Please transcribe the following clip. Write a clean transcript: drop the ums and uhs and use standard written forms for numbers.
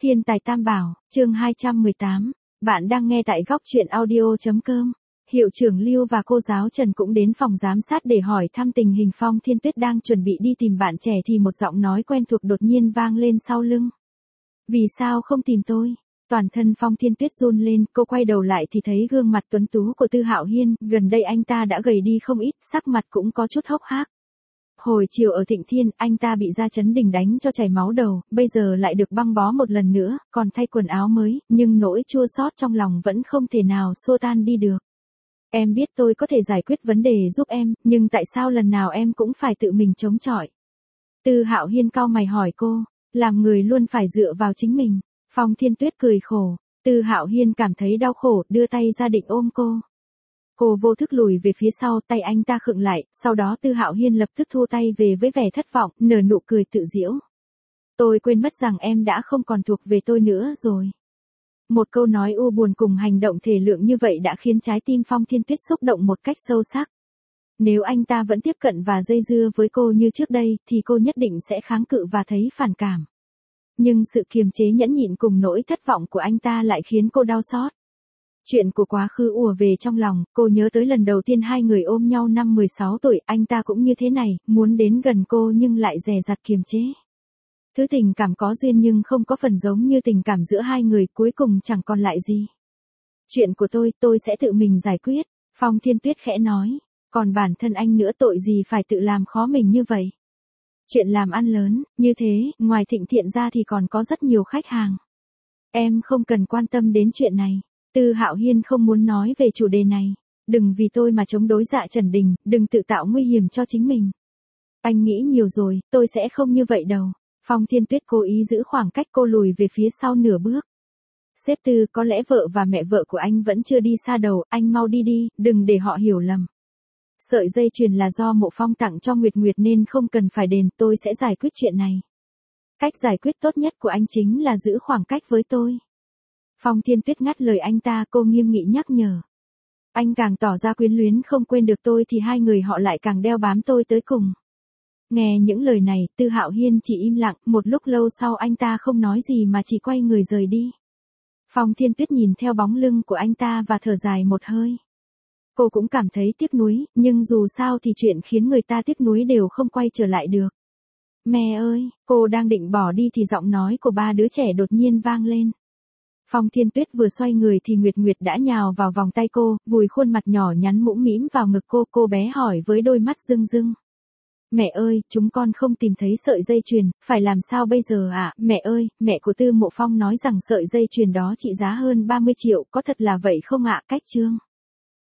Thiên tài tam bảo, chương 218. Bạn đang nghe tại góc truyện audio.com. Hiệu trưởng Lưu và cô giáo Trần cũng đến phòng giám sát để hỏi thăm tình hình. Phong Thiên Tuyết đang chuẩn bị đi tìm bạn trẻ thì một giọng nói quen thuộc đột nhiên vang lên sau lưng. Vì sao không tìm tôi? Toàn thân Phong Thiên Tuyết run lên, cô quay đầu lại thì thấy gương mặt tuấn tú của Tư Hạo Hiên, gần đây anh ta đã gầy đi không ít, sắc mặt cũng có chút hốc hác. Hồi chiều ở Thịnh Thiên, anh ta bị Gia Chấn Đình đánh cho chảy máu đầu, bây giờ lại được băng bó một lần nữa, còn thay quần áo mới, nhưng nỗi chua xót trong lòng vẫn không thể nào xua tan đi được. Em biết tôi có thể giải quyết vấn đề giúp em, nhưng tại sao lần nào em cũng phải tự mình chống chọi? Tư Hạo Hiên cau mày hỏi cô, làm người luôn phải dựa vào chính mình. Phong Thiên Tuyết cười khổ, Tư Hạo Hiên cảm thấy đau khổ, đưa tay ra định ôm cô. Cô vô thức lùi về phía sau, tay anh ta khựng lại, sau đó Tư Hạo Hiên lập tức thu tay về với vẻ thất vọng, nở nụ cười tự giễu. Tôi quên mất rằng em đã không còn thuộc về tôi nữa rồi. Một câu nói u buồn cùng hành động thể lượng như vậy đã khiến trái tim Phong Thiên Tuyết xúc động một cách sâu sắc. Nếu anh ta vẫn tiếp cận và dây dưa với cô như trước đây, thì cô nhất định sẽ kháng cự và thấy phản cảm. Nhưng sự kiềm chế nhẫn nhịn cùng nỗi thất vọng của anh ta lại khiến cô đau xót. Chuyện của quá khứ ùa về trong lòng, cô nhớ tới lần đầu tiên hai người ôm nhau năm 16 tuổi, anh ta cũng như thế này, muốn đến gần cô nhưng lại dè dặt kiềm chế. Thứ tình cảm có duyên nhưng không có phần giống như tình cảm giữa hai người, cuối cùng chẳng còn lại gì. Chuyện của tôi sẽ tự mình giải quyết, Phong Thiên Tuyết khẽ nói, còn bản thân anh nữa tội gì phải tự làm khó mình như vậy. Chuyện làm ăn lớn, như thế, ngoài Thịnh Thiện ra thì còn có rất nhiều khách hàng. Em không cần quan tâm đến chuyện này. Tư Hạo Hiên không muốn nói về chủ đề này. Đừng vì tôi mà chống đối Dạ Trần Đình, đừng tự tạo nguy hiểm cho chính mình. Anh nghĩ nhiều rồi, tôi sẽ không như vậy đâu. Phong Thiên Tuyết cố ý giữ khoảng cách, cô lùi về phía sau nửa bước. Sếp Tư, có lẽ vợ và mẹ vợ của anh vẫn chưa đi xa đầu, anh mau đi đi, đừng để họ hiểu lầm. Sợi dây chuyền là do Mộ Phong tặng cho Nguyệt Nguyệt nên không cần phải đền, tôi sẽ giải quyết chuyện này. Cách giải quyết tốt nhất của anh chính là giữ khoảng cách với tôi. Phong Thiên Tuyết ngắt lời anh ta, cô nghiêm nghị nhắc nhở. Anh càng tỏ ra quyến luyến không quên được tôi thì hai người họ lại càng đeo bám tôi tới cùng. Nghe những lời này, Tư Hạo Hiên chỉ im lặng, một lúc lâu sau anh ta không nói gì mà chỉ quay người rời đi. Phong Thiên Tuyết nhìn theo bóng lưng của anh ta và thở dài một hơi. Cô cũng cảm thấy tiếc nuối, nhưng dù sao thì chuyện khiến người ta tiếc nuối đều không quay trở lại được. Mẹ ơi, cô đang định bỏ đi thì giọng nói của ba đứa trẻ đột nhiên vang lên. Phong Thiên Tuyết vừa xoay người thì Nguyệt Nguyệt đã nhào vào vòng tay cô, vùi khuôn mặt nhỏ nhắn mũm mĩm vào ngực cô bé hỏi với đôi mắt rưng rưng. Mẹ ơi, chúng con không tìm thấy sợi dây chuyền, phải làm sao bây giờ ạ? Mẹ ơi, mẹ của Tư Mộ Phong nói rằng sợi dây chuyền đó trị giá hơn 30 triệu, có thật là vậy không ạ? Cách chương